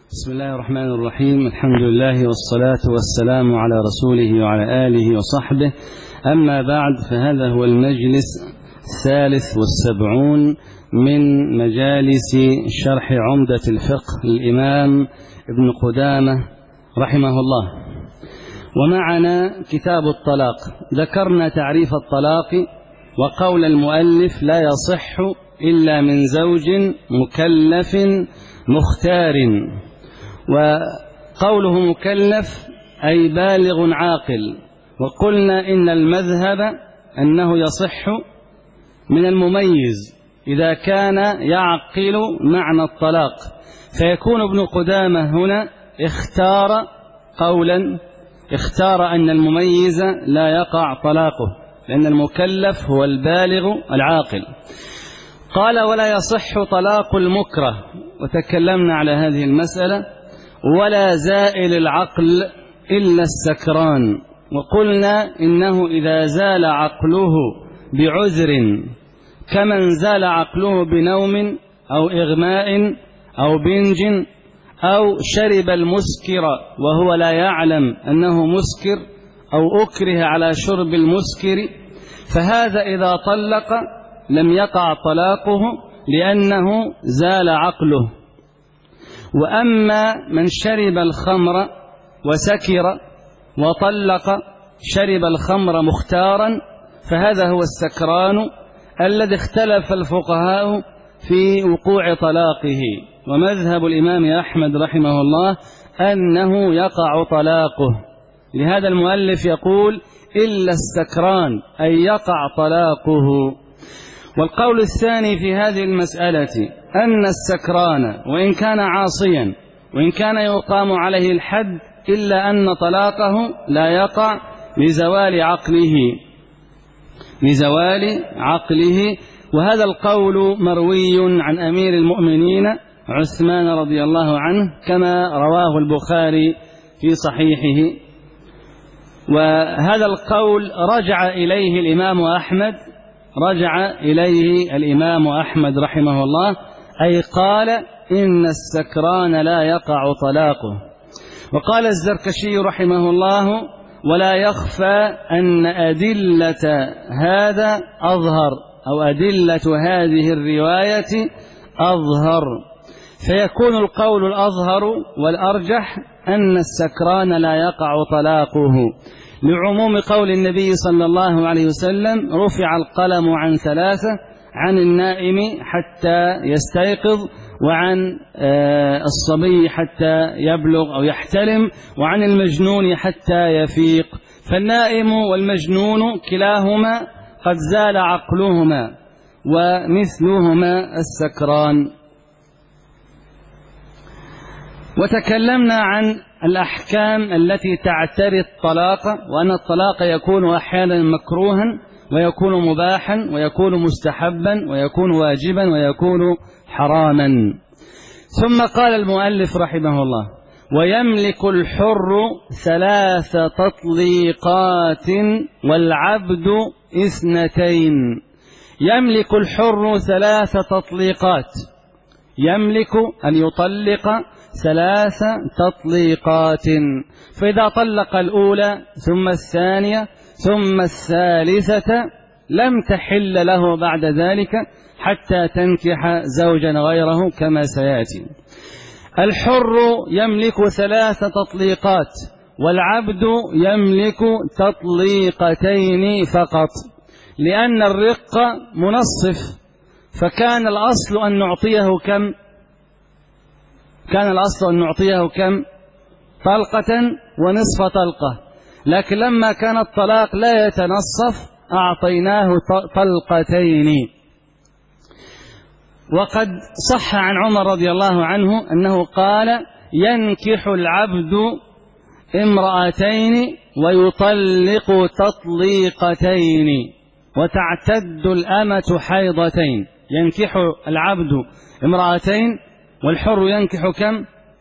بسم الله الرحمن الرحيم. الحمد لله والصلاة والسلام على رسوله وعلى آله وصحبه. أما بعد، فهذا هو المجلس 73 من مجالس شرح عمدة الفقه للإمام ابن قدامة رحمه الله. ومعنا كتاب الطلاق. ذكرنا تعريف الطلاق وقول المؤلف: لا يصح إلا من زوج مكلف مختار. وقوله مكلف أي بالغ عاقل. وقلنا إن المذهب أنه يصح من المميز إذا كان يعقل معنى الطلاق، فيكون ابن قدامة هنا اختار أن المميز لا يقع طلاقه، لأن المكلف هو البالغ العاقل. قال: ولا يصح طلاق المكره، وتكلمنا على هذه المسألة. ولا زائل العقل إلا السكران، وقلنا إنه إذا زال عقله بعذر كمن زال عقله بنوم أو إغماء أو بنج أو شرب المسكر وهو لا يعلم أنه مسكر أو أكره على شرب المسكر، فهذا إذا طلق لم يقع طلاقه لأنه زال عقله. وأما من شرب الخمر وسكر وطلق شرب الخمر مختارا، فهذا هو السكران الذي اختلف الفقهاء في وقوع طلاقه. ومذهب الإمام أحمد رحمه الله أنه يقع طلاقه. لهذا المؤلف يقول: إلا السكران، أي يقع طلاقه. والقول الثاني في هذه المسألة أن السكران وإن كان عاصيا وإن كان يقام عليه الحد إلا أن طلاقه لا يقع لزوال عقله. وهذا القول مروي عن أمير المؤمنين عثمان رضي الله عنه، كما رواه البخاري في صحيحه. وهذا القول رجع إليه الإمام أحمد رحمه الله، أي قال: إن السكران لا يقع طلاقه. وقال الزركشي رحمه الله: ولا يخفى أن أدلة هذا أظهر، أو أدلة هذه الرواية أظهر، فيكون القول الأظهر والأرجح أن السكران لا يقع طلاقه، لعموم قول النبي صلى الله عليه وسلم: رفع القلم عن 3، عن النائم حتى يستيقظ، وعن الصبي حتى يبلغ أو يحتلم، وعن المجنون حتى يفيق. فالنائم والمجنون كلاهما قد زال عقلهما، ومثلهما السكران. وتكلمنا عن الأحكام التي تعتري الطلاق، وأن الطلاق يكون أحيانا مكروها، ويكون مباحا، ويكون مستحبا، ويكون واجبا، ويكون حراما. ثم قال المؤلف رحمه الله: ويملك الحر 3 تطليقات والعبد 2. يملك الحر 3 تطليقات، يملك أن يطلق 3 تطليقات. فإذا طلق الأولى ثم الثانية ثم الثالثة لم تحل له بعد ذلك حتى تنكح زوجا غيره كما سيأتي. الحر يملك 3 تطليقات، والعبد يملك تطليقتين فقط، لأن الرق منصف، فكان الأصل أن نعطيه كم؟ كان الأصل أن نعطيه كم؟ طلقة ونصف طلقة. لكن لما كان الطلاق لا يتنصف أعطيناه طلقتين. وقد صح عن عمر رضي الله عنه أنه قال: ينكح العبد 2 ويطلق تطليقتين وتعتد الأمة حيضتين. ينكح العبد 2 والحر ينكح كم؟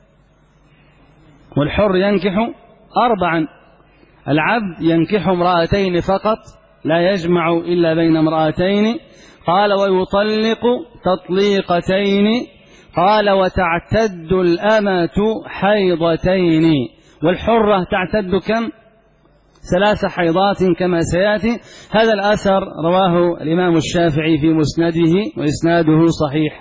والحر ينكح 4. العبد ينكح 2 فقط، لا يجمع إلا بين 2. قال: ويطلق تطليقتين قال وتعتد الأمة حيضتين، والحرة تعتد كم؟ 3 حيضات كما سيأتي. هذا الأثر رواه الإمام الشافعي في مسنده وإسناده صحيح.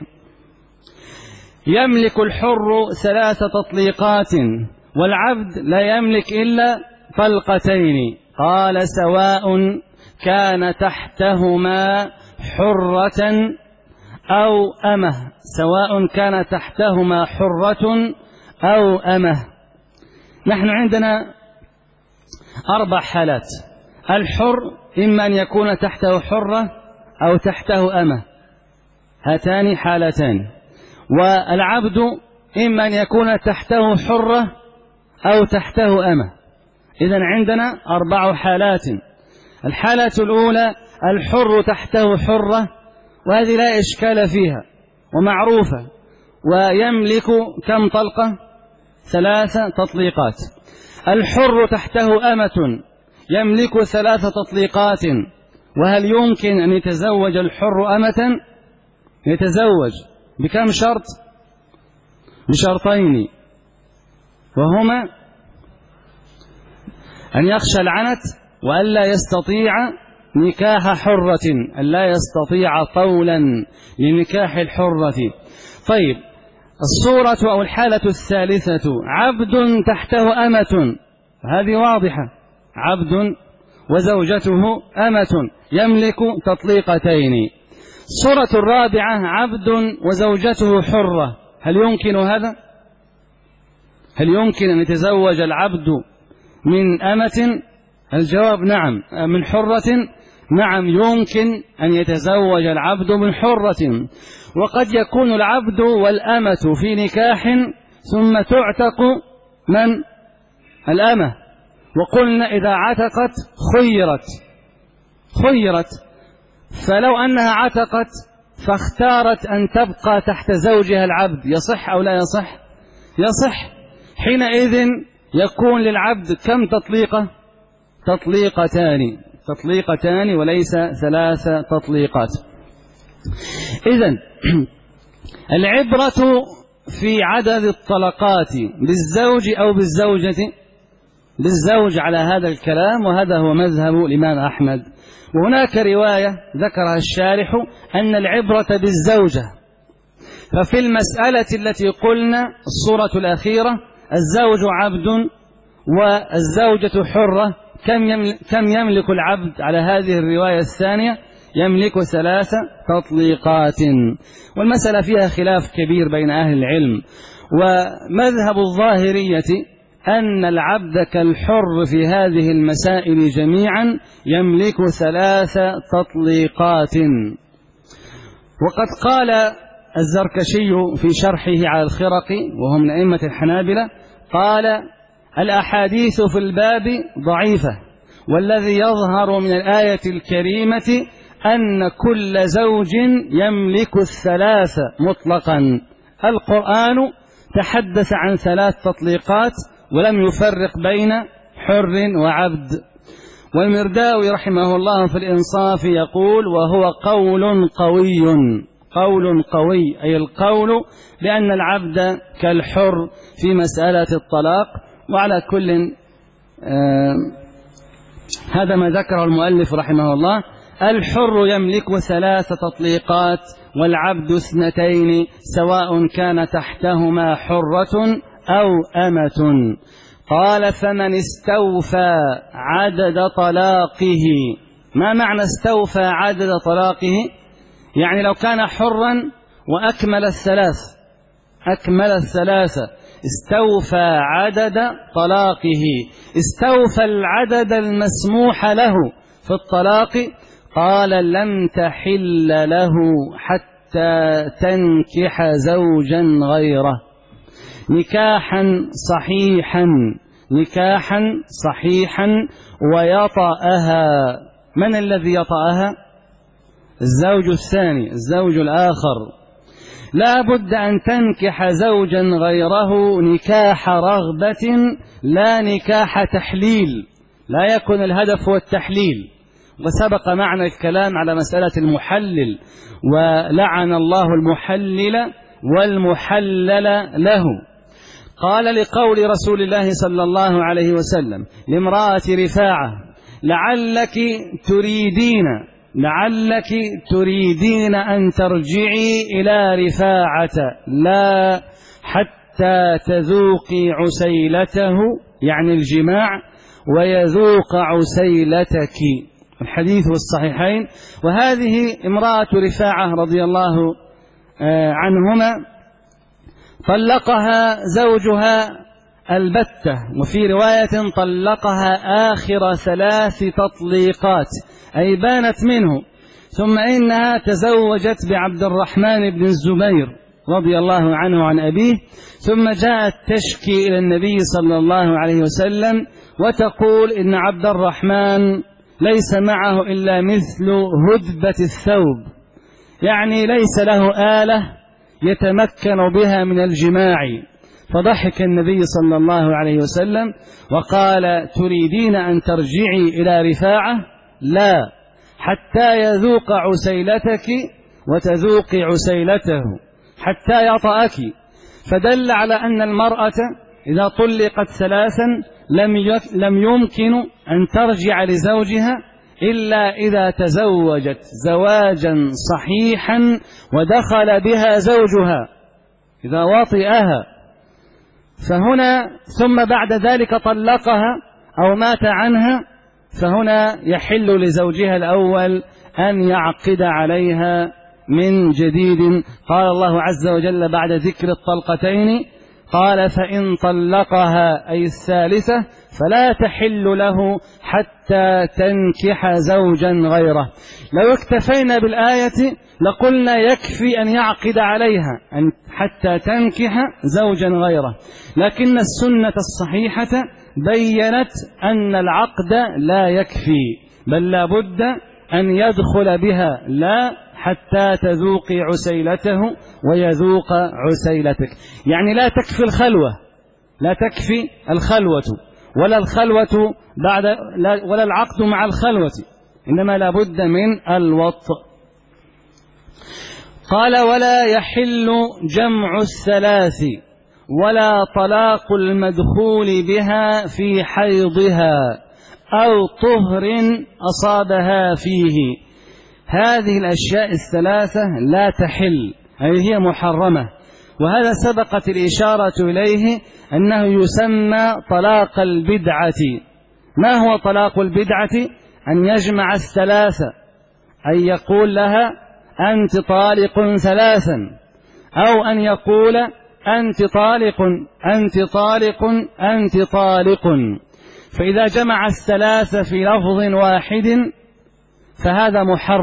يملك الحر 3 تطليقات والعبد لا يملك إلا طلقتين. قال سواء كان تحتهما حرة أو أمة، سواء كان تحتهما حرة أو أمة. نحن عندنا 4 حالات. الحر إما أن يكون تحته حرة أو تحته أمة، هاتان حالتان. والعبد إما أن يكون تحته حرة أو تحته أمة. إذن عندنا 4 حالات. الحالة الأولى الحر تحته حرة، وهذه لا إشكال فيها ومعروفة، ويملك كم طلقة؟ 3 تطليقات. الحر تحته أمة يملك 3 تطليقات. وهل يمكن أن يتزوج الحر أمة؟ يتزوج بكم شرط؟ بشرطين، وهما أن يخشى العنت، وألا يستطيع نكاح حرة، ألا يستطيع طولا لنكاح الحرة. طيب، الصورة أو الحالة الثالثة عبد تحته أمة، هذه واضحة، عبد وزوجته أمة يملك تطليقتين. الصورة الرابعة عبد وزوجته حرة، هل يمكن هذا؟ هل يمكن أن يتزوج العبد من أمة؟ الجواب نعم. من حرة؟ نعم يمكن أن يتزوج العبد من حرة. وقد يكون العبد والأمة في نكاح ثم تعتق من؟ الأمة. وقلنا إذا عتقت خيرت، فلو أنها عتقت فاختارت أن تبقى تحت زوجها العبد، يصح أو لا يصح؟ يصح. حينئذ يكون للعبد كم تطليقة؟ تطليقتان وليس 3 تطليقات. إذن العبرة في عدد الطلقات بالزوج أو بالزوجة؟ بالزوج على هذا الكلام، وهذا هو مذهب الإمام أحمد. وهناك رواية ذكرها الشارح أن العبرة بالزوجة. ففي المسألة التي قلنا الصورة الأخيرة الزوج عبد والزوجة حرة، كم يملك العبد على هذه الرواية الثانية؟ يملك 3 تطليقات. والمسألة فيها خلاف كبير بين أهل العلم، ومذهب الظاهرية أن العبد كالحر في هذه المسائل جميعا يملك 3 تطليقات. وقد قال الزركشي في شرحه على الخرقي، وهو من أئمة الحنابلة، قال الأحاديث في الباب ضعيفة، والذي يظهر من الآية الكريمة أن كل زوج يملك 3 مطلقا. القرآن تحدث عن 3 تطليقات ولم يفرق بين حر وعبد. والمرداوي رحمه الله في الإنصاف يقول وهو قول قوي، أي القول بأن العبد كالحر في مسألة الطلاق. وعلى كل هذا ما ذكره المؤلف رحمه الله. الحر يملك 3 تطليقات والعبد 2، سواء كان تحتهما حرة أو أمة. قال فمن استوفى عدد طلاقه. ما معنى استوفى عدد طلاقه؟ يعني لو كان حرا وأكمل 3 استوفى عدد طلاقه، استوفى العدد المسموح له في الطلاق. قال لم تحل له حتى تنكح زوجا غيره نكاحا صحيحا ويطأها. من الذي يطأها؟ الزوج الثاني، الزوج الآخر. لا بد أن تنكح زوجا غيره نكاح رغبة لا نكاح تحليل، لا يكون الهدف هو التحليل. وسبق معنا الكلام على مسألة المحلل، ولعن الله المحلل والمحلل له. قال لقول رسول الله صلى الله عليه وسلم لامرأة رفاعة: لعلك تريدين أن ترجعي إلى رفاعة لا حتى تذوقي عسيلته، يعني الجماع، ويذوق عسيلتك. الحديث الصحيحين. وهذه امرأة رفاعة رضي الله عنهما طلقها زوجها البتة، وفي رواية طلقها آخر 3 تطليقات، أي بانت منه. ثم إنها تزوجت بعبد الرحمن بن الزبير رضي الله عنه عن أبيه، ثم جاءت تشكي إلى النبي صلى الله عليه وسلم وتقول إن عبد الرحمن ليس معه إلا مثل هدبة الثوب، يعني ليس له آلة يتمكن بها من الجماع. فضحك النبي صلى الله عليه وسلم وقال: تريدين أن ترجعي إلى رفاعة؟ لا، حتى يذوق عسيلتك وتذوقي عسيلته، حتى يطأك. فدل على أن المرأة إذا طلقت 3 لم يمكن أن ترجع لزوجها إلا إذا تزوجت زواجا صحيحا ودخل بها زوجها، إذا وطئها. فهنا ثم بعد ذلك طلقها أو مات عنها، فهنا يحل لزوجها الأول أن يعقد عليها من جديد. قال الله عز وجل بعد ذكر الطلقتين: قال: فإن طلقها، أي 3، فلا تحل له حتى تنكح زوجا غيره. لو اكتفينا بالآية لقلنا يكفي أن يعقد عليها حتى تنكح زوجا غيره، لكن السنة الصحيحة بيّنت أن العقد لا يكفي، بل لا بد أن يدخل بها، لا حتى تذوقي عسيلته ويذوق عسيلتك. يعني لا تكفي الخلوة ولا العقد مع الخلوة، إنما لا بد من الوطء. قال: ولا يحل جمع الثلاث ولا طلاق المدخول بها في حيضها أو طهر أصابها فيه. هذه الأشياء 3 لا تحل، أي هي محرمة. وهذا سبقت الإشارة إليه أنه يسمى طلاق البدعة. ما هو طلاق البدعة؟ أن يجمع 3، أن يقول لها: أنت طالق 3، أو أن يقول: أنت طالق أنت طالق أنت طالق. فإذا جمع 3 في لفظ واحد فهذا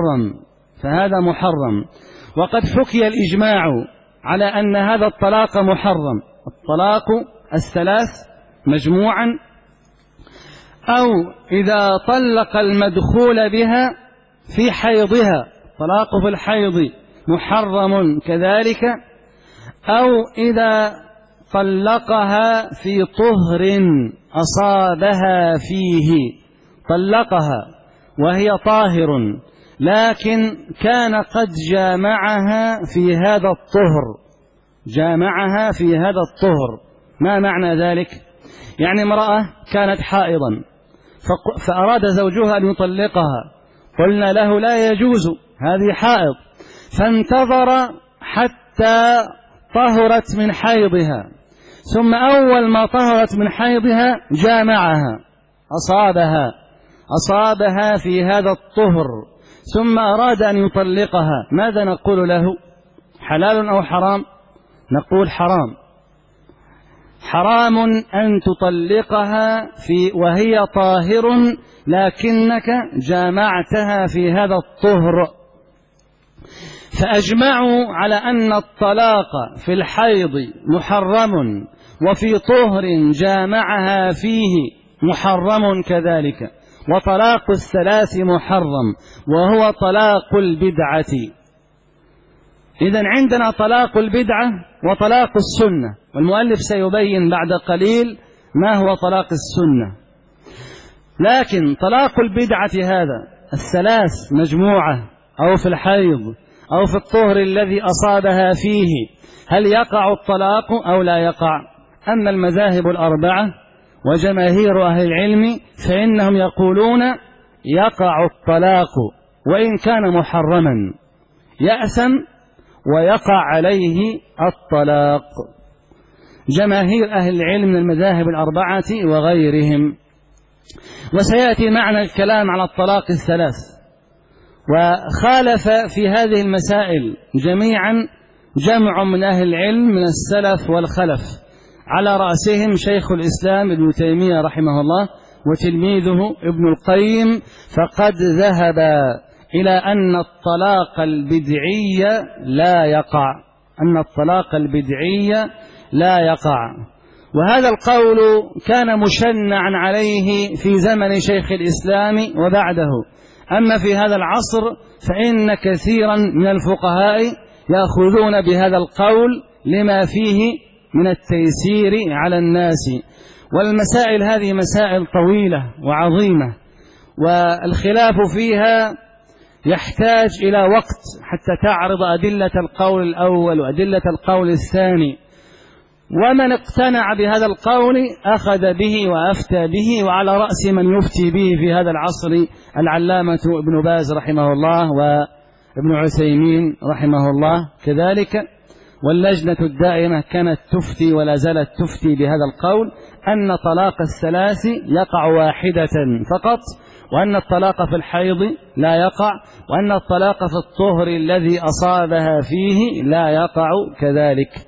محرم. وقد حكي الإجماع على أن هذا الطلاق محرم، الطلاق 3 مجموعا، أو إذا طلق المدخول بها في حيضها، طلاق في الحيض محرم كذلك، أو إذا طلقها في طهر أصابها فيه، طلقها وهي طاهر لكن كان قد جامعها في هذا الطهر. ما معنى ذلك؟ يعني امرأة كانت حائضا فأراد زوجها أن يطلقها، قلنا له: لا يجوز، هذه حائض. فانتظر حتى طهرت من حيضها، ثم أول ما طهرت من حيضها جامعها، أصابها في هذا الطهر، ثم أراد أن يطلقها. ماذا نقول له؟ حلال أو حرام؟ نقول حرام أن تطلقها وهي طاهر لكنك جامعتها في هذا الطهر. فأجمعوا على أن الطلاق في الحيض محرم، وفي طهر جامعها فيه محرم كذلك. وطلاق 3 محرم، وهو طلاق البدعة. إذن عندنا طلاق البدعة وطلاق السنة، والمؤلف سيبين بعد قليل ما هو طلاق السنة. لكن طلاق البدعة هذا 3 مجموعة، أو في الحيض، أو في الطهر الذي أصابها فيه هل يقع الطلاق أو لا يقع؟ أما المذاهب الأربعة وجماهير أهل العلم فإنهم يقولون يقع الطلاق وإن كان محرما، يأثم ويقع عليه الطلاق، جماهير أهل العلم من المذاهب الأربعة وغيرهم. وسيأتي معنى الكلام على الطلاق الثلاث. وخالف في هذه المسائل جميعا جمع من أهل العلم من السلف والخلف، على رأسهم شيخ الإسلام ابن تيمية رحمه الله وتلميذه ابن القيم، فقد ذهب إلى أن الطلاق البدعي لا يقع، أن الطلاق البدعي لا يقع. وهذا القول كان مشنعا عليه في زمن شيخ الإسلام وبعده. أما في هذا العصر فإن كثيرا من الفقهاء يأخذون بهذا القول لما فيه من التيسير على الناس. والمسائل هذه مسائل طويلة وعظيمة، والخلاف فيها يحتاج إلى وقت حتى تعرض أدلة القول الأول وأدلة القول الثاني. ومن اقتنع بهذا القول أخذ به وأفتى به، وعلى رأس من يفتي به في هذا العصر العلامة ابن باز رحمه الله وابن عثيمين رحمه الله كذلك. واللجنة الدائمة كانت تفتي ولا زالت تفتي بهذا القول، أن طلاق الثلاث يقع واحدة فقط، وأن الطلاق في الحيض لا يقع، وأن الطلاق في الطهر الذي أصابها فيه لا يقع كذلك.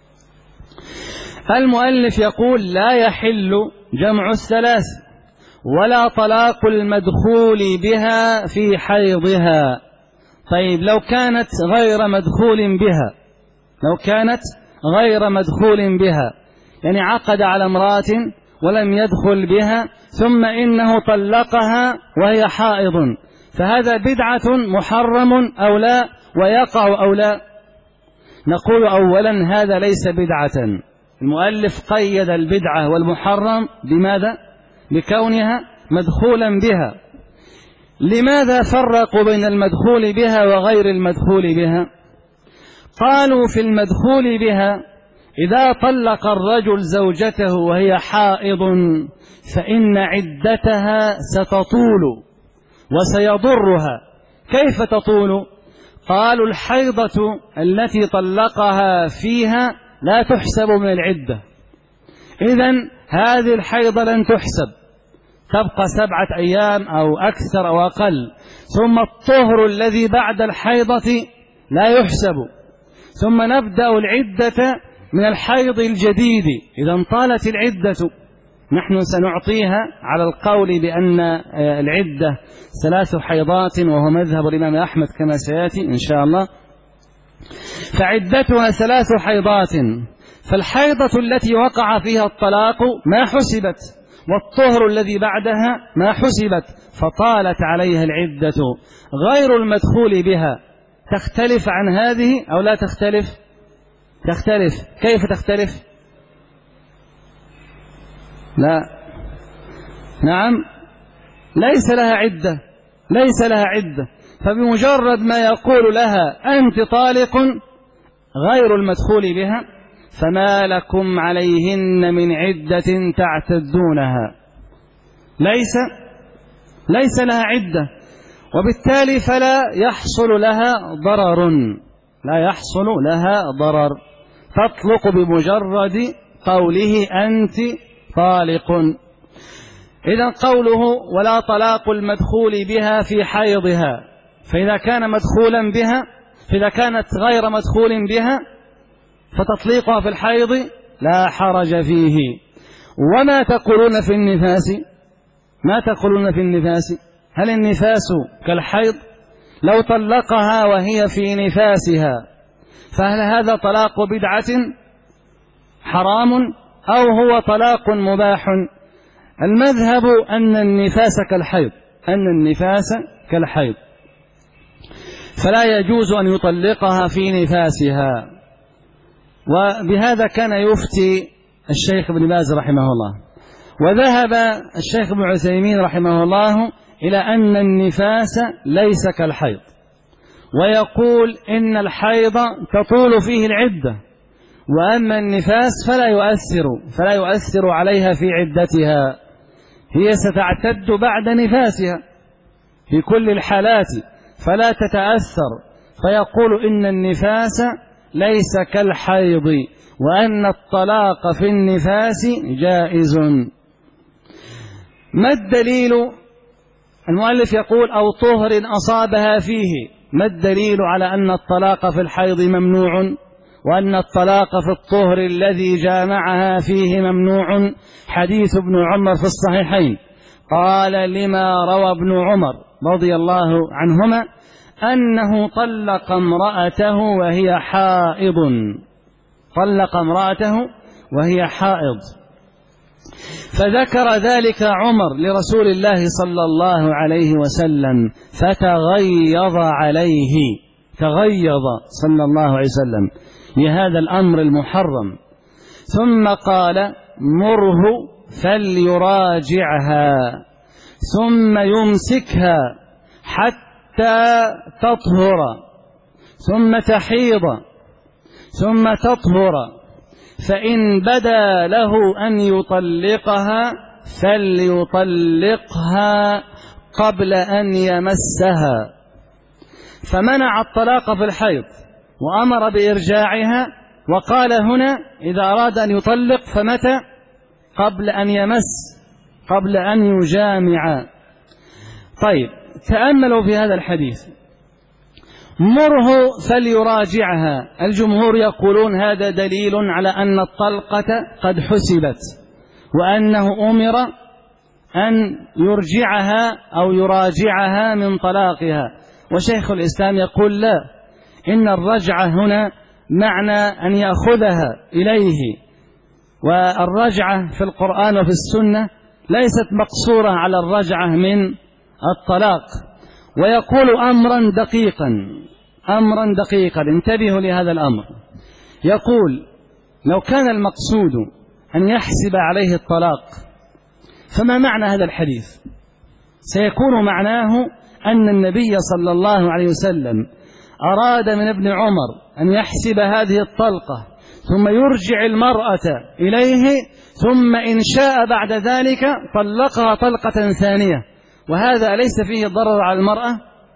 المؤلف يقول لا يحل جمع الثلاث ولا طلاق المدخول بها في حيضها. طيب لو كانت غير مدخول بها، لو كانت غير مدخول بها، يعني عقد على امرأة ولم يدخل بها ثم إنه طلقها وهي حائض، فهذا بدعة محرم أو لا، ويقع أو لا؟ نقول أولا هذا ليس بدعة. المؤلف قيد البدعة والمحرم بماذا؟ بكونها مدخولا بها. لماذا فرقوا بين المدخول بها وغير المدخول بها؟ قالوا في المدخول بها إذا طلق الرجل زوجته وهي حائض فإن عدتها ستطول وسيضرها. كيف تطول؟ قالوا الحيضة التي طلقها فيها لا تحسب من العدة، إذن هذه الحيضة لن تحسب، تبقى 7 أيام أو أكثر أو أقل. ثم الطهر الذي بعد الحيضة لا يحسب، ثم نبدأ العدة من الحيض الجديد. إذا طالت العدة نحن سنعطيها على القول بأن العدة 3 حيضات، وهو مذهب الإمام أحمد كما سيأتي إن شاء الله، فعدتها 3 حيضات. فالحيضة التي وقع فيها الطلاق ما حسبت، والطهر الذي بعدها ما حسبت، فطالت عليها العدة. غير المدخول بها تختلف عن هذه أو لا تختلف؟ تختلف. كيف تختلف؟ لا، نعم، ليس لها عدة، ليس لها عدة. فبمجرد ما يقول لها أنت طالق غير المدخول بها فما لكم عليهن من عدة تعتدونها، ليس لها عدة، وبالتالي فلا يحصل لها ضرر، لا يحصل لها ضرر، تطلق بمجرد قوله أنت طالق. إذا قوله ولا طلاق المدخول بها في حيضها، فإذا كان مدخولا بها، فإذا كانت غير مدخول بها فتطليقها في الحيض لا حرج فيه. وما تقولون في النفاس؟ ما تقولون في النفاس؟ هل النفاس كالحيض؟ لو طلقها وهي في نفاسها فهل هذا طلاق بدعة حرام أو هو طلاق مباح؟ المذهب أن النفاس كالحيض، أن النفاس كالحيض، فلا يجوز أن يطلقها في نفاسها. وبهذا كان يفتي الشيخ ابن باز رحمه الله. وذهب الشيخ ابن عثيمين رحمه الله إلى أن النفاس ليس كالحيض، ويقول إن الحيض تطول فيه العدة، وأما النفاس فلا يؤثر عليها في عدتها، هي ستعتد بعد نفاسها في كل الحالات فلا تتأثر، فيقول إن النفاس ليس كالحيض، وأن الطلاق في النفاس جائز. ما الدليل؟ المؤلف يقول أو طهر أصابها فيه. ما الدليل على أن الطلاق في الحيض ممنوع وأن الطلاق في الطهر الذي جامعها فيه ممنوع؟ حديث ابن عمر في الصحيحين، قال لما روى ابن عمر رضي الله عنهما أنه طلق امرأته وهي حائض، طلق امرأته وهي حائض، فذكر ذلك عمر لرسول الله صلى الله عليه وسلم فتغيظ عليه، تغيظ صلى الله عليه وسلم لهذا الأمر المحرم، ثم قال مره فليراجعها ثم يمسكها حتى تطهر ثم تحيض ثم تطهر، فإن بدا له أن يطلقها فليطلقها قبل أن يمسها. فمنع الطلاق في الحيض وأمر بإرجاعها، وقال هنا إذا أراد أن يطلق فمتى؟ قبل أن يمس، قبل أن يجامع. طيب تأملوا في هذا الحديث، مره فليراجعها، الجمهور يقولون هذا دليل على أن الطلقة قد حسبت، وأنه أمر أن يرجعها أو يراجعها من طلاقها. وشيخ الإسلام يقول لا، إن الرجعة هنا معنى أن يأخذها إليه، والرجعة في القرآن وفي السنة ليست مقصورة على الرجعة من الطلاق. ويقول أمرا دقيقا، انتبهوا لهذا الأمر. يقول لو كان المقصود أن يحسب عليه الطلاق فما معنى هذا الحديث؟ سيكون معناه أن النبي صلى الله عليه وسلم أراد من ابن عمر أن يحسب هذه الطلقة ثم يرجع المرأة إليه، ثم إن شاء بعد ذلك طلقها طلقة ثانية، وهذا أليس فيه ضرر على المرأة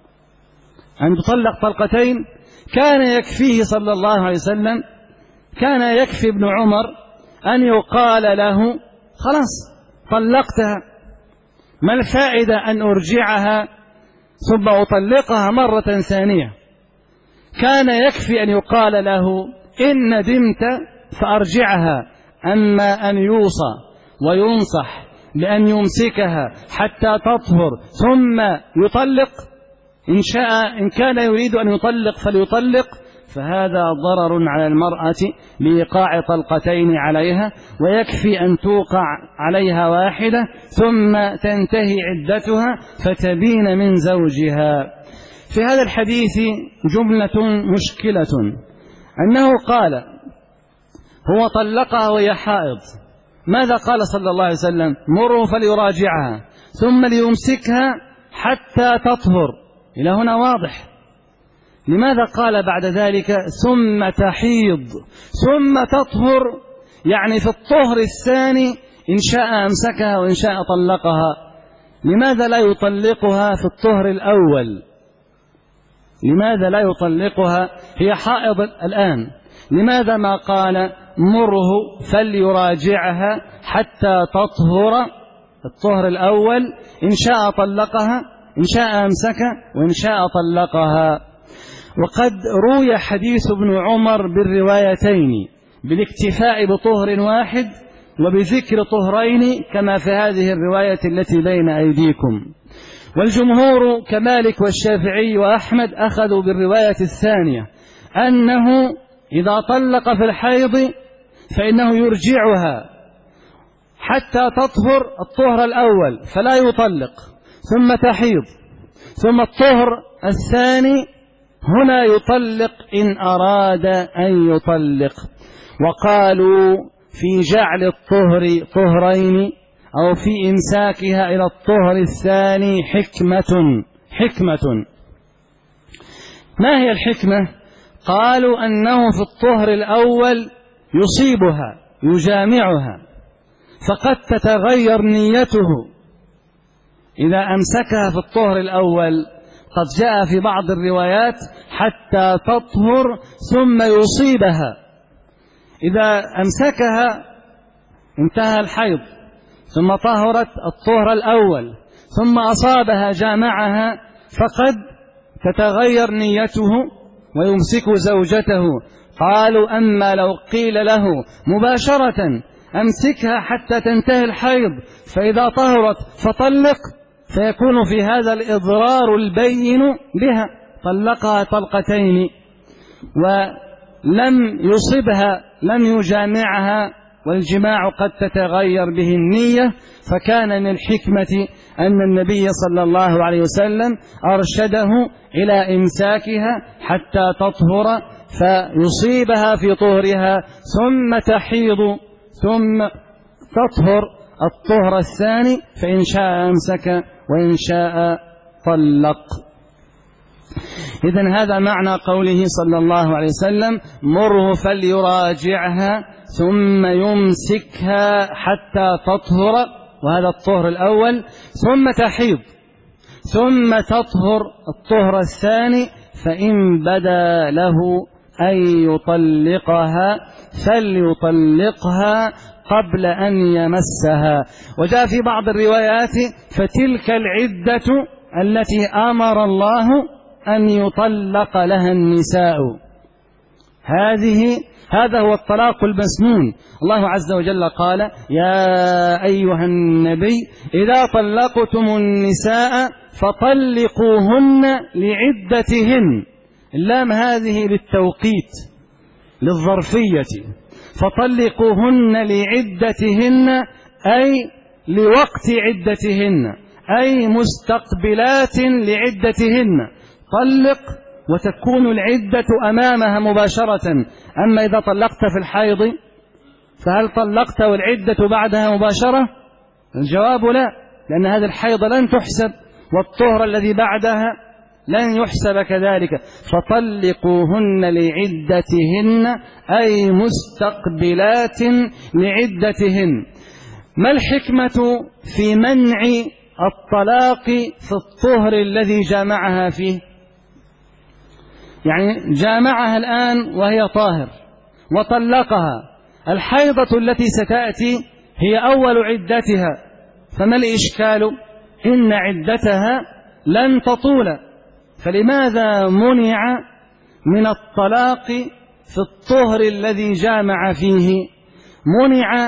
أن تطلق طلقتين؟ كان يكفيه صلى الله عليه وسلم، كان يكفي ابن عمر أن يقال له خلاص طلقتها، ما الفائدة أن أرجعها ثم أطلقها مرة ثانية؟ كان يكفي أن يقال له إن ندمت فأرجعها، أما أن يوصى وينصح بأن يمسكها حتى تطهر ثم يطلق، إن كان يريد أن يطلق فليطلق، فهذا ضرر على المرأة بإيقاع طلقتين عليها، ويكفي أن توقع عليها واحدة ثم تنتهي عدتها فتبين من زوجها. في هذا الحديث جملة مشكلة، أنه قال هو طلقها وهي حائض، ماذا قال صلى الله عليه وسلم؟ مره فليراجعها ثم ليمسكها حتى تطهر، إلى هنا واضح. لماذا قال بعد ذلك ثم تحيض ثم تطهر؟ يعني في الطهر الثاني إن شاء أمسكها وإن شاء طلقها. لماذا لا يطلقها في الطهر الأول؟ لماذا لا يطلقها؟ هي حائض الآن، لماذا ما قال مره فليراجعها حتى تطهر الطهر الأول، إن شاء طلقها إن شاء أمسكها وإن شاء طلقها؟ وقد روي حديث ابن عمر بالروايتين بالاكتفاء بطهر واحد وبذكر طهرين كما في هذه الرواية التي بين أيديكم. والجمهور كمالك والشافعي وأحمد أخذوا بالرواية الثانية، أنه إذا طلق في الحيض فإنه يرجعها حتى تطهر الطهر الأول فلا يطلق، ثم تحيض، ثم الطهر الثاني هنا يطلق إن أراد أن يطلق. وقالوا في جعل الطهر طهرين أو في إمساكها إلى الطهر الثاني حكمة. ما هي الحكمة؟ قالوا أنه في الطهر الأول يصيبها يجامعها، فقد تتغير نيته إذا أمسكها في الطهر الأول. قد جاء في بعض الروايات حتى تطهر ثم يصيبها. إذا أمسكها انتهى الحيض ثم طهرت الطهر الأول ثم أصابها جامعها، فقد تتغير نيته ويمسك زوجته. قالوا أما لو قيل له مباشرة أمسكها حتى تنتهي الحيض فإذا طهرت فطلق، فيكون في هذا الإضرار البين بها، طلقها طلقتين ولم يصبها، لم يجامعها، والجماع قد تتغير به النية. فكان من الحكمة أن النبي صلى الله عليه وسلم أرشده إلى إمساكها حتى تطهر فيصيبها في طهرها ثم تحيض ثم تطهر الطهر الثاني، فإن شاء أمسك وإن شاء طلق. إذن هذا معنى قوله صلى الله عليه وسلم: مره فليراجعها ثم يمسكها حتى تطهر، وهذا الطهر الأول، ثم تحيض ثم تطهر الطهر الثاني، فإن بدا له أن يطلقها فليطلقها قبل أن يمسها. وجاء في بعض الروايات: فتلك العدة التي أمر الله أن يطلق لها النساء. هذا هو الطلاق المسنون. الله عز وجل قال: يا أيها النبي إذا طلقتم النساء فطلقوهن لعدتهن. اللام هذه للتوقيت للظرفية، فطلقوهن لعدتهن أي لوقت عدتهن، أي مستقبلات لعدتهن. طلق وتكون العدة أمامها مباشرة. أما إذا طلقت في الحيض فهل طلقت والعدة بعدها مباشرة؟ الجواب لا، لأن هذه الحيض لن تحسب، والطهر الذي بعدها لن يحسب كذلك. فطلقوهن لعدتهن أي مستقبلات لعدتهن. ما الحكمة في منع الطلاق في الطهر الذي جامعها فيه؟ يعني جامعها الآن وهي طاهر وطلقها، الحيضة التي ستأتي هي أول عدتها، فما الإشكال؟ إن عدتها لن تطول، فلماذا منع من الطلاق في الطهر الذي جامع فيه؟ منع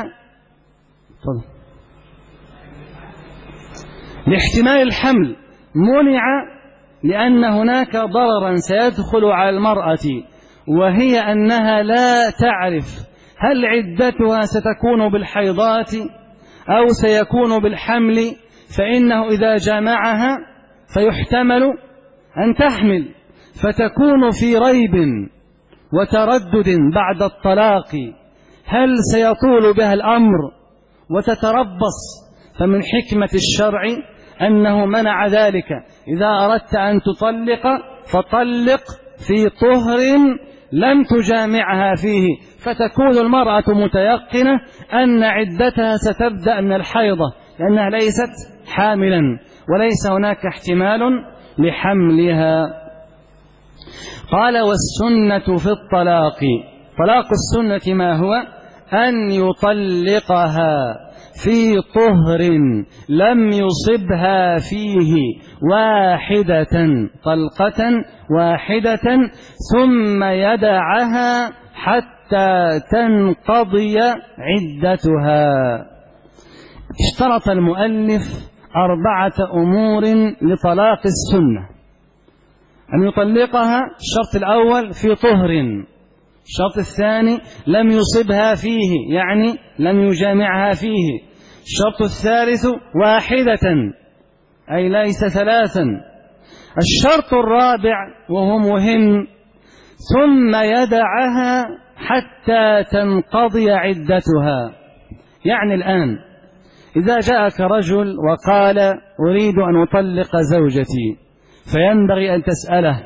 لاحتمال الحمل، منع لأن هناك ضررا سيدخل على المرأة، وهي أنها لا تعرف هل عدتها ستكون بالحيضات أو سيكون بالحمل، فإنه إذا جامعها فيحتمل أن تحمل، فتكون في ريب وتردد بعد الطلاق، هل سيطول بها الأمر وتتربص. فمن حكمة الشرع أنه منع ذلك. إذا أردت أن تطلق فطلق في طهر لم تجامعها فيه، فتكون المرأة متيقنة أن عدتها ستبدأ من الحيضة، لأنها ليست حاملا وليس هناك احتمال لحملها. قال: والسنة في الطلاق، طلاق السنة ما هو؟ أن يطلقها في طهر لم يصبها فيه واحدة، طلقة واحدة، ثم يدعها حتى تنقضي عدتها. اشترط المؤلف 4 أمور لطلاق السنة: أن يطلقها، الشرط الأول في طهر، الشرط الثاني لم يصبها فيه يعني لم يجامعها فيه، الشرط الثالث واحدة أي ليس 3، الشرط الرابع وهو مهم: ثم يدعها حتى تنقضي عدتها. يعني الآن إذا جاءك رجل وقال: أريد أن أطلق زوجتي، فينبغي أن تسأله: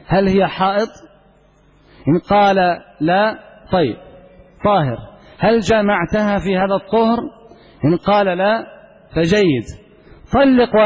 هل هي حائض؟ إن قال لا، طيب طاهر. هل جامعتها في هذا الطهر؟ إن قال لا فجيد. طلق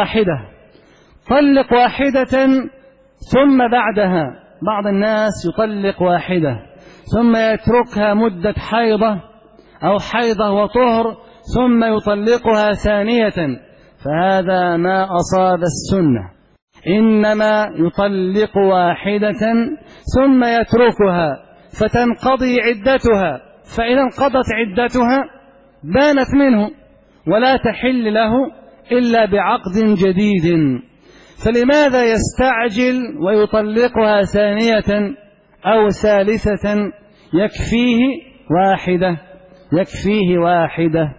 واحدة ثم بعدها، بعض الناس يطلق واحدة ثم يتركها مدة حيضة أو حيضة وطهر ثم يطلقها ثانية، فهذا ما أصاب السنة. إنما يطلق واحدة ثم يتركها فتنقضي عدتها، فإذا انقضت عدتها بانت منه ولا تحل له إلا بعقد جديد. فلماذا يستعجل ويطلقها ثانية أو ثالثة؟ يكفيه واحدة.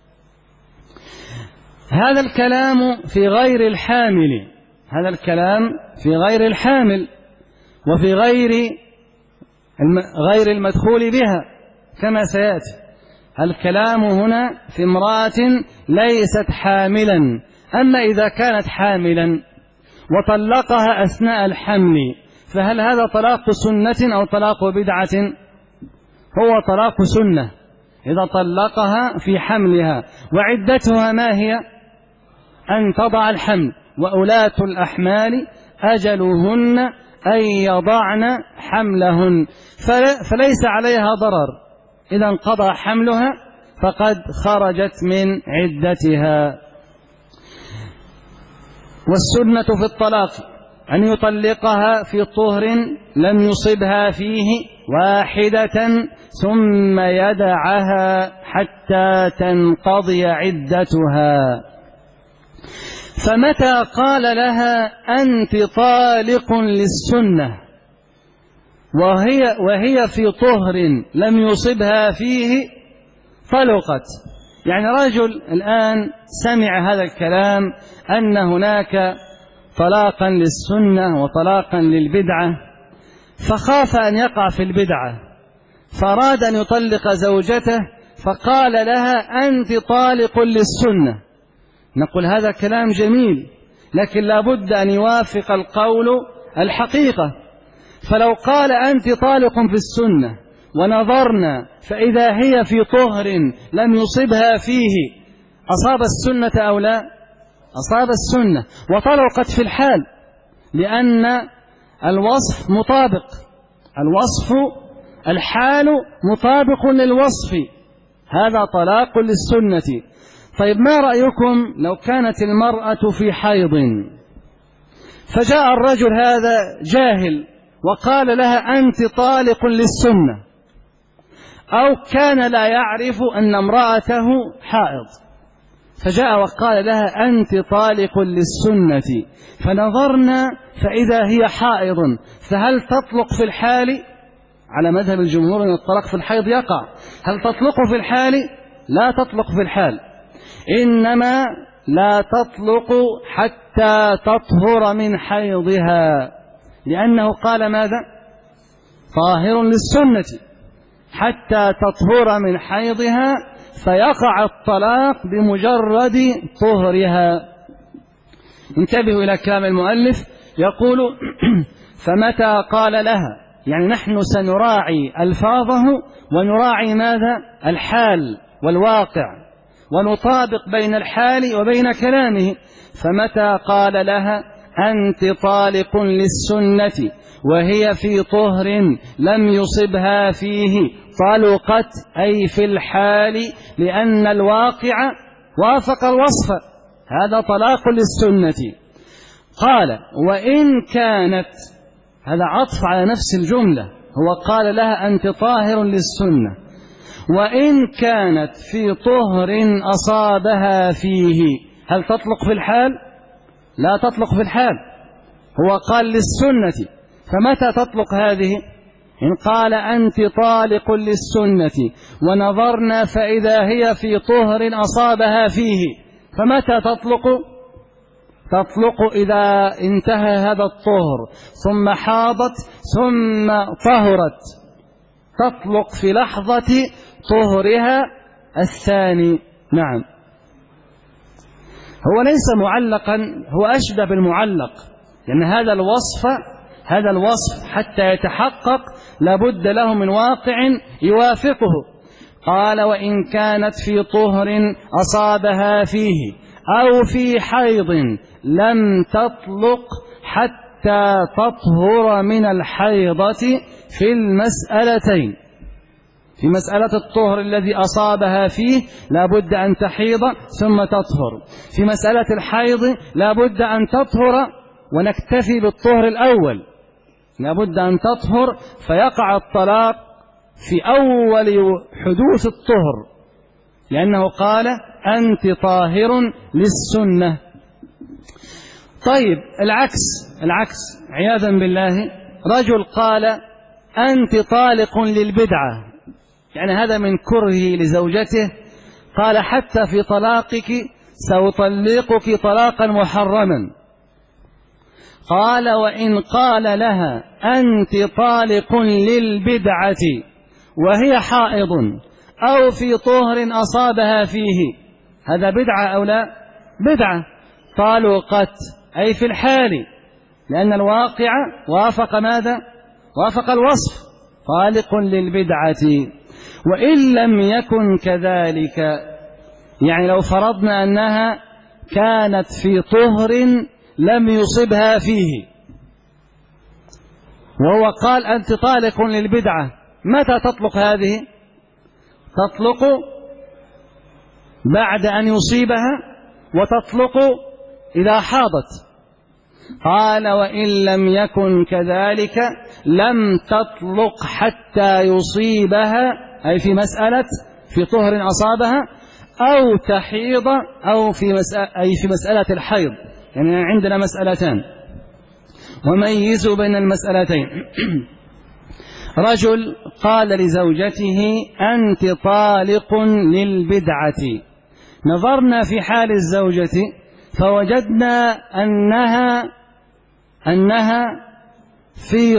هذا الكلام في غير الحامل وفي غير المدخول بها كما سيأتي. الكلام هنا في امرأة ليست حاملا. أما إذا كانت حاملا وطلقها أثناء الحمل، فهل هذا طلاق سنة أو طلاق بدعة؟ هو طلاق سنة إذا طلقها في حملها، وعدتها ما هي؟ أن تضع الحمل، وأولاة الأحمال أجلهن أن يضعن حملهن، فليس عليها ضرر. إذا انقضى حملها فقد خرجت من عدتها. والسنة في الطلاق أن يطلقها في طهر لم يصبها فيه واحدة ثم يدعها حتى تنقضي عدتها. فمتى قال لها أنت طالق للسنة وهي في طهر لم يصبها فيه طلقت. يعني رجل الآن سمع هذا الكلام أن هناك طلاقا للسنة وطلاقا للبدعة، فخاف أن يقع في البدعة، فأراد أن يطلق زوجته فقال لها أنت طالق للسنة. نقول هذا كلام جميل، لكن لا بد أن يوافق القول الحقيقة. فلو قال أنت طالق في السنة ونظرنا فإذا هي في طهر لم يصبها فيه، أصاب السنة أو لا؟ أصاب السنة وطلقت في الحال، لأن الوصف مطابق، الحال مطابق للوصف، هذا طلاق للسنة. طيب ما رأيكم لو كانت المرأة في حيض فجاء الرجل هذا جاهل وقال لها أنت طالق للسنة، أو كان لا يعرف أن امرأته حائض فجاء وقال لها أنت طالق للسنة، فنظرنا فإذا هي حائض، فهل تطلق في الحال؟ على مذهب الجمهور أن الطلاق في الحيض يقع. هل تطلق في الحال؟ لا تطلق في الحال، إنما لا تطلق حتى تطهر من حيضها، لأنه قال ماذا؟ طاهر للسنة، حتى تطهر من حيضها، فيقع الطلاق بمجرد طهرها. انتبهوا إلى كلام المؤلف، يقول فمتى قال لها، يعني نحن سنراعي ألفاظه ونراعي ماذا؟ الحال والواقع، ونطابق بين الحال وبين كلامه. فمتى قال لها أنت طالق للسنة وهي في طهر لم يصبها فيه طلقت، أي في الحال، لأن الواقع وافق الوصف، هذا طلاق للسنة. قال وإن كانت، هذا عطف على نفس الجملة، هو قال لها أنت طاهر للسنة، وإن كانت في طهر أصابها فيه، هل تطلق في الحال؟ لا تطلق في الحال، هو قال للسنة، فمتى تطلق هذه؟ إن قال أنت طالق للسنة ونظرنا فإذا هي في طهر أصابها فيه، فمتى تطلق؟ تطلق إذا انتهى هذا الطهر ثم حاضت ثم طهرت، تطلق في لحظة طهرها الثاني. نعم، هو ليس معلقا، هو أشبه بالمعلق، لأن هذا الوصف هذا الوصف حتى يتحقق لابد له من واقع يوافقه. قال وإن كانت في طهر أصابها فيه أو في حيض لم تطلق حتى تطهر من الحيضة في المسألتين. في مسألة الطهر الذي أصابها فيه لا بد أن تحيض ثم تطهر، في مسألة الحيض لا بد أن تطهر ونكتفي بالطهر الأول، لا بد أن تطهر فيقع الطلاق في أول حدوث الطهر، لأنه قال أنت طاهر للسنة. طيب العكس عياذا بالله، رجل قال أنت طالق للبدعة، يعني هذا من كرهه لزوجته، قال حتى في طلاقك سأطلقك طلاقا محرما. قال وإن قال لها أنت طالق للبدعة وهي حائض أو في طهر أصابها فيه، هذا بدعة أو لا؟ بدعة. طالقت أي في الحال، لأن الواقع وافق ماذا؟ وافق الوصف، طالق للبدعة. وإن لم يكن كذلك، يعني لو فرضنا أنها كانت في طهر لم يصبها فيه وهو قال أنت طالق للبدعة، متى تطلق هذه؟ تطلق بعد أن يصيبها، وتطلق إذا حاضت. قال وإن لم يكن كذلك لم تطلق حتى يصيبها، أي في مسألة في طهر أصابها، أو تحيض، أو في مسألة الحيض. يعني عندنا مسألتان وميزوا بين المسألتين. رجل قال لزوجته أنت طالق للبدعة، نظرنا في حال الزوجة فوجدنا أنها في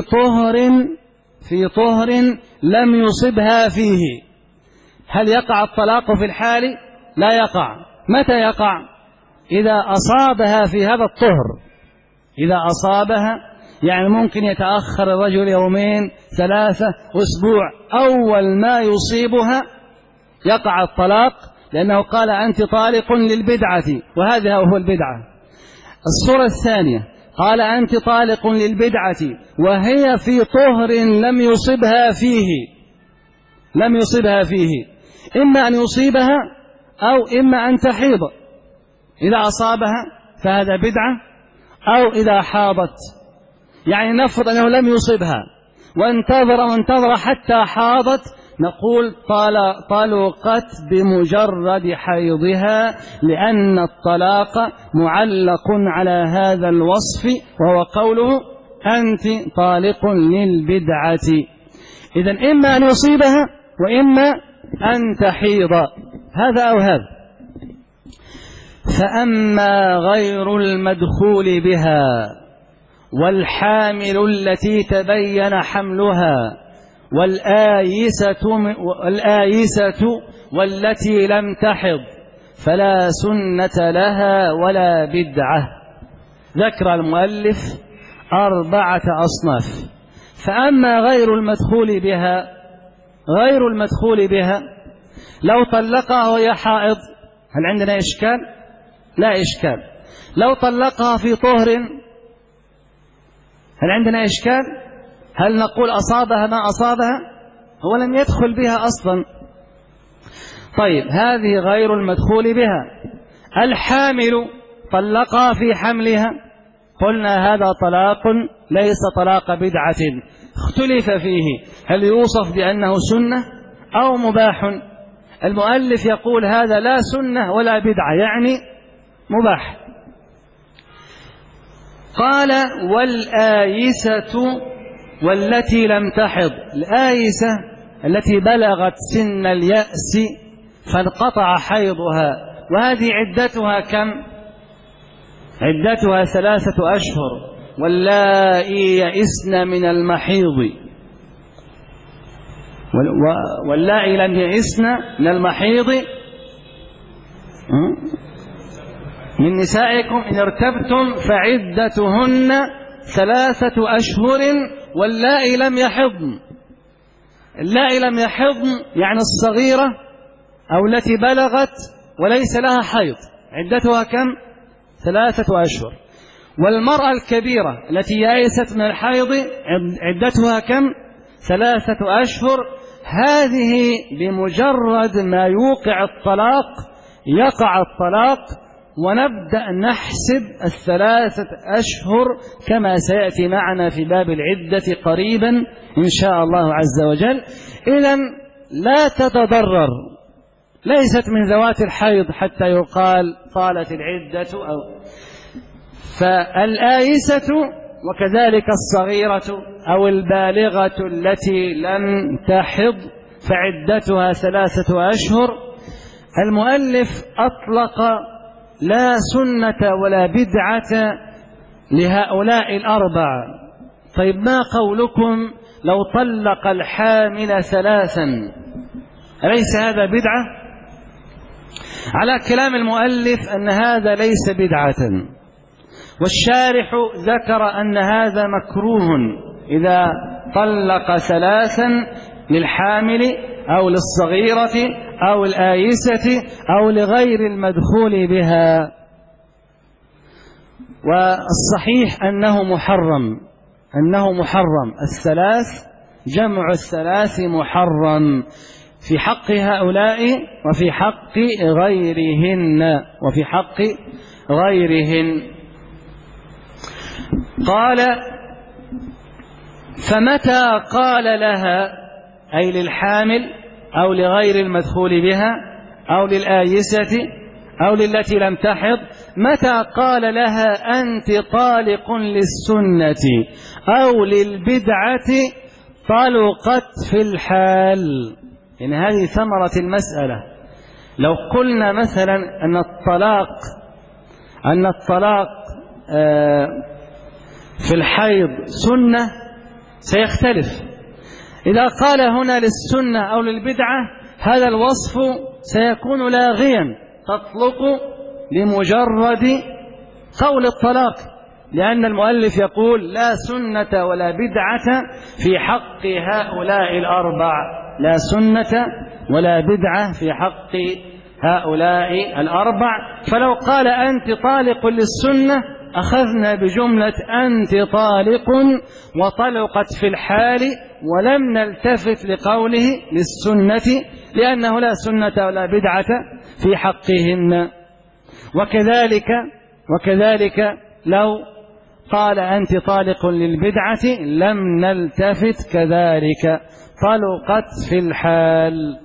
طهر لم يصبها فيه. هل يقع الطلاق في الحال؟ لا يقع. متى يقع؟ إذا أصابها في هذا الطهر. إذا أصابها يعني ممكن يتأخر الرجل يومين 3 أسبوع، أول ما يصيبها يقع الطلاق، لأنه قال أنت طالق للبدعة، وهذا هو البدعة. الصورة الثانية قال أنت طالق للبدعة وهي في طهر لم يصبها فيه، إما أن يصيبها أو إما أن تحيض. إذا أصابها فهذا بدعة، أو إذا حاضت، يعني نفرض أنه لم يصبها وانتظر حتى حاضت، نقول طلقت بمجرد حيضها، لأن الطلاق معلق على هذا الوصف، وهو قوله أنت طالق للبدعة. إذن إما أن يصيبها وإما أن تحيض، هذا أو هذا. فأما غير المدخول بها والحامل التي تبين حملها والآيسة والتي لم تحض فلا سنة لها ولا بدعة. ذكر المؤلف 4 أصناف. فأما غير المدخول بها لو طلقها وهي حائض، هل عندنا إشكال؟ لا إشكال. لو طلقها في طهر، هل عندنا إشكال؟ هل نقول أصابها ما أصابها؟ هو لم يدخل بها أصلا. طيب هذه غير المدخول بها. الحامل طلقها في حملها، قلنا هذا طلاق ليس طلاق بدعة، اختلف فيه هل يوصف بأنه سنة أو مباح. المؤلف يقول هذا لا سنة ولا بدعة، يعني مباح. قال والآيسة والتي لم تحض. الآيسة التي بلغت سن اليأس فانقطع حيضها، وهذه عدتها كم؟ عدتها 3 أشهر. واللائي يئسن من المحيض، واللائي لم يئسن من المحيض من نسائكم إن ارتبتم فعدتهن 3 أشهر واللائي لم يحضن. اللائي لم يحضن يعني الصغيرة أو التي بلغت وليس لها حيض، عدتها كم؟ 3 أشهر. والمرأة الكبيرة التي يئست من الحيض عدتها كم؟ 3 أشهر. هذه بمجرد ما يوقع الطلاق يقع الطلاق، ونبدأ نحسب 3 أشهر كما سيأتي معنا في باب العدة قريبا إن شاء الله عز وجل. إذن لا تتضرر، ليست من ذوات الحيض حتى يقال طالت العدة فالآيسة وكذلك الصغيرة أو البالغة التي لم تحض فعدتها 3 أشهر. المؤلف أطلق لا سنة ولا بدعة لهؤلاء ال4. طيب ما قولكم لو طلق الحامل 3؟ أليس هذا بدعة؟ على كلام المؤلف أن هذا ليس بدعة، والشارح ذكر أن هذا مكروه إذا طلق 3 للحامل أو للصغيرة أو الآيسة أو لغير المدخول بها. والصحيح أنه محرم 3 جمع 3 محرم في حق هؤلاء وفي حق غيرهن. قال فمتى قال لها أي للحامل أو لغير المدخول بها أو للآيسة أو للتي لم تحض، متى قال لها أنت طالق للسنة أو للبدعة طلقت في الحال. يعني هذه ثمرة المسألة. لو قلنا مثلا أن الطلاق في الحيض سنة سيختلف. إذا قال هنا للسنة أو للبدعة هذا الوصف سيكون لاغيا، تطلق لمجرد قول الطلاق، لأن المؤلف يقول لا سنة ولا بدعة في حق هؤلاء ال4. لا سنة ولا بدعة في حق هؤلاء ال4. فلو قال أنت طالق للسنة أخذنا بجملة أنت طالق وطلقت في الحال، ولم نلتفت لقوله للسنة لأنه لا سنة ولا بدعة في حقهن. وكذلك لو قال أنت طالق للبدعة لم نلتفت كذلك، طلقت في الحال.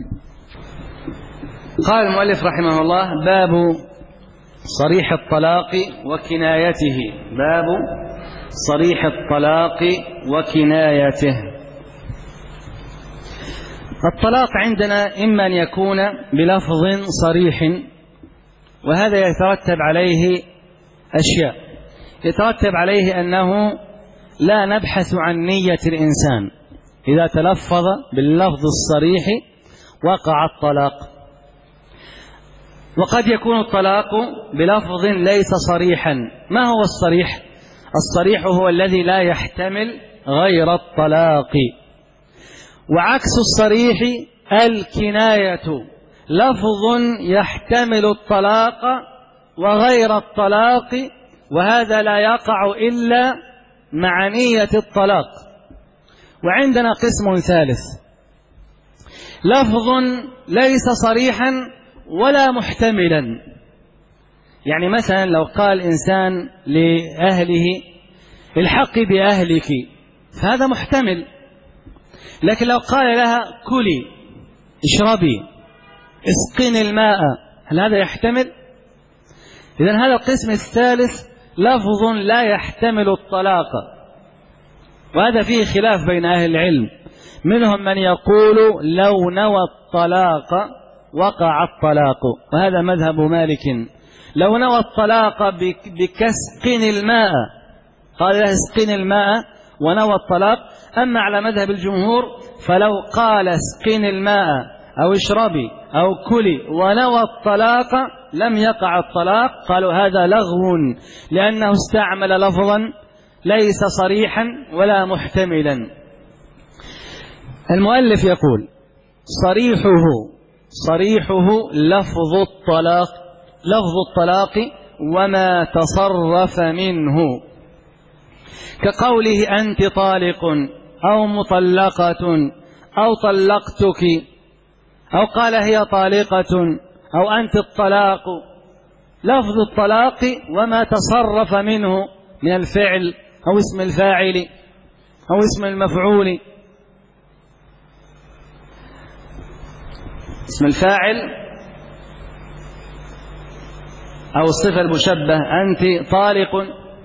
قال المؤلف رحمه الله باب صريح الطلاق وكنايته. باب صريح الطلاق وكنايته. الطلاق عندنا إما أن يكون بلفظ صريح، وهذا يترتب عليه أشياء. يترتب عليه أنه لا نبحث عن نية الإنسان، إذا تلفظ باللفظ الصريح وقع الطلاق. وقد يكون الطلاق بلفظ ليس صريحا. ما هو الصريح؟ الصريح هو الذي لا يحتمل غير الطلاق. وعكس الصريح الكناية، لفظ يحتمل الطلاق وغير الطلاق، وهذا لا يقع إلا مع نية الطلاق. وعندنا قسم ثالث، لفظ ليس صريحا ولا محتملا. يعني مثلا لو قال إنسان لأهله الحقي بأهلك فهذا محتمل، لكن لو قال لها كلي اشربي اسقني الماء هل هذا يحتمل؟ إذن هذا القسم الثالث لفظ لا يحتمل الطلاق، وهذا فيه خلاف بين أهل العلم. منهم من يقول لو نوى الطلاق وقع الطلاق، وهذا مذهب مالك. لو نوى الطلاق بكسقن الماء، قال له اسقني الماء ونوى الطلاق. أما على مذهب الجمهور فلو قال اسقني الماء أو اشربي أو كلي ونوى الطلاق لم يقع الطلاق. قالوا هذا لغو، لأنه استعمل لفظا ليس صريحا ولا محتملا. المؤلف يقول صريحه لفظ الطلاق وما تصرف منه، كقوله أنت طالق أو مطلقة أو طلقتك، أو قال هي طالقة أو أنت الطلاق. لفظ الطلاق وما تصرف منه من الفعل أو اسم الفاعل أو اسم المفعول. اسم الفاعل أو الصفة المشبه أنت طالق.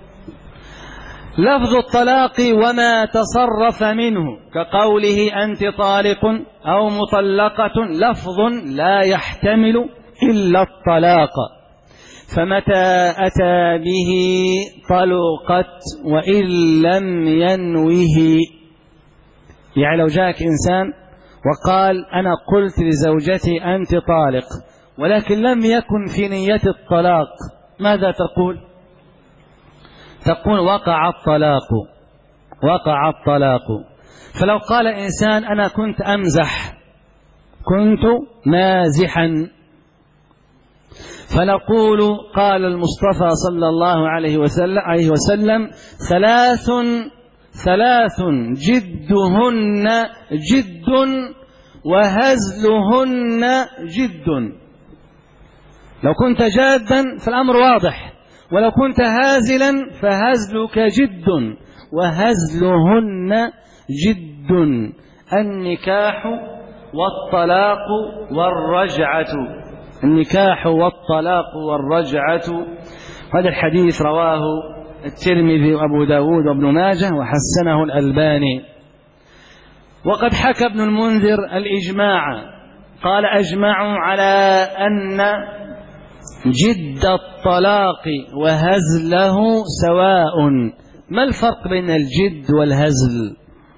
لفظ الطلاق وما تصرف منه كقوله أنت طالق أو مطلقة لفظ لا يحتمل إلا الطلاق، فمتى أتى به طلقت وإن لم ينوه. يعني لو جاءك إنسان وقال أنا قلت لزوجتي أنت طالق ولكن لم يكن في نية الطلاق، ماذا تقول؟ تقول وقع الطلاق. فلو قال إنسان أنا كنت أمزح، كنت مازحا، فنقول قال المصطفى صلى الله عليه وسلم ثلاث جدهن جد وهزلهن جد. لو كنت جادا فالأمر واضح، ولو كنت هازلا فهزلك جد وهزلهن جد. النكاح والطلاق والرجعة. النكاح والطلاق والرجعة. هذا الحديث رواه الترمذي وأبو داود وابن ماجه وحسنه الألباني. وقد حكى ابن المنذر الإجماع، قال أجمعوا على أن جد الطلاق وهزله سواء. ما الفرق بين الجد والهزل؟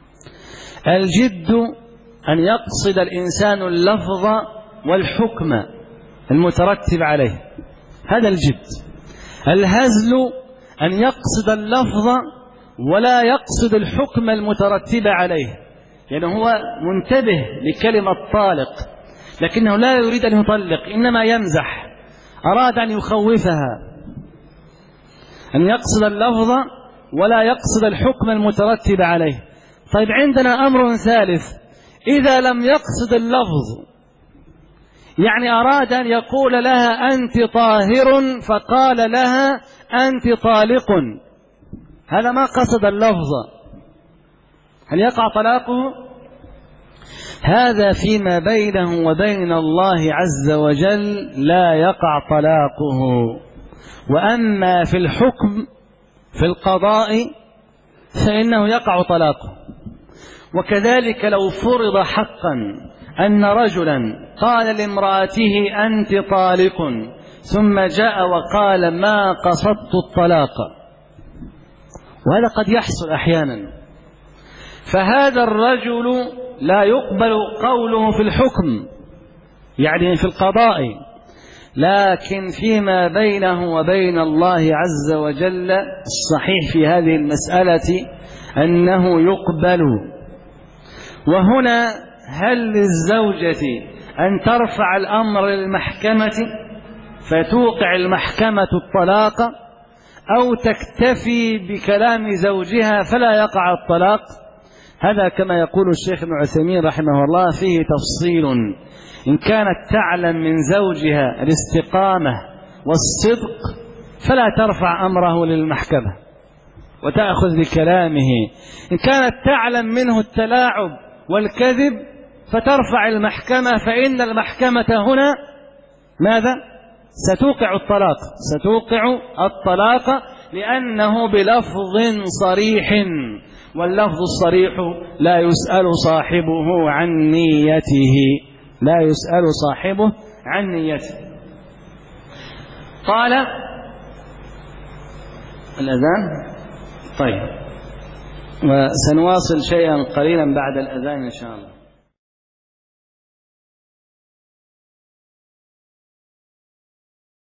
الجد أن يقصد الإنسان اللفظ والحكم المترتب عليه، هذا الجد. الهزل أن يقصد اللفظ ولا يقصد الحكم المترتب عليه، يعني هو منتبه لكلمة طالق لكنه لا يريد أن يطلق، إنما يمزح، أراد أن يخوفها. أن يقصد اللفظ ولا يقصد الحكم المترتب عليه. طيب عندنا أمر ثالث، إذا لم يقصد اللفظ، يعني أراد أن يقول لها أنت طاهر فقال لها أنت طالق، هذا ما قصد اللفظ، هل يقع طلاقه؟ هذا فيما بينه وبين الله عز وجل لا يقع طلاقه. وأما في الحكم في القضاء فإنه يقع طلاقه. وكذلك لو فرض حقا أن رجلا قال لامرأته أنت طالق ثم جاء وقال ما قصدت الطلاق، وهذا قد يحصل أحيانا، فهذا الرجل لا يقبل قوله في الحكم يعني في القضاء، لكن فيما بينه وبين الله عز وجل الصحيح في هذه المسألة أنه يقبل. وهنا هل للزوجة أن ترفع الأمر للمحكمة فتوقع المحكمة الطلاق، أو تكتفي بكلام زوجها فلا يقع الطلاق؟ هذا كما يقول الشيخ ابن عثيمين رحمه الله فيه تفصيل. إن كانت تعلم من زوجها الاستقامة والصدق فلا ترفع أمره للمحكمة وتأخذ بكلامه. إن كانت تعلم منه التلاعب والكذب فترفع المحكمة، فإن المحكمة هنا ماذا؟ ستوقع الطلاق لأنه بلفظ صريح، واللفظ الصريح لا يسأل صاحبه عن نيته. قال الأذان. طيب، وسنواصل شيئا قليلا بعد الأذان إن شاء الله.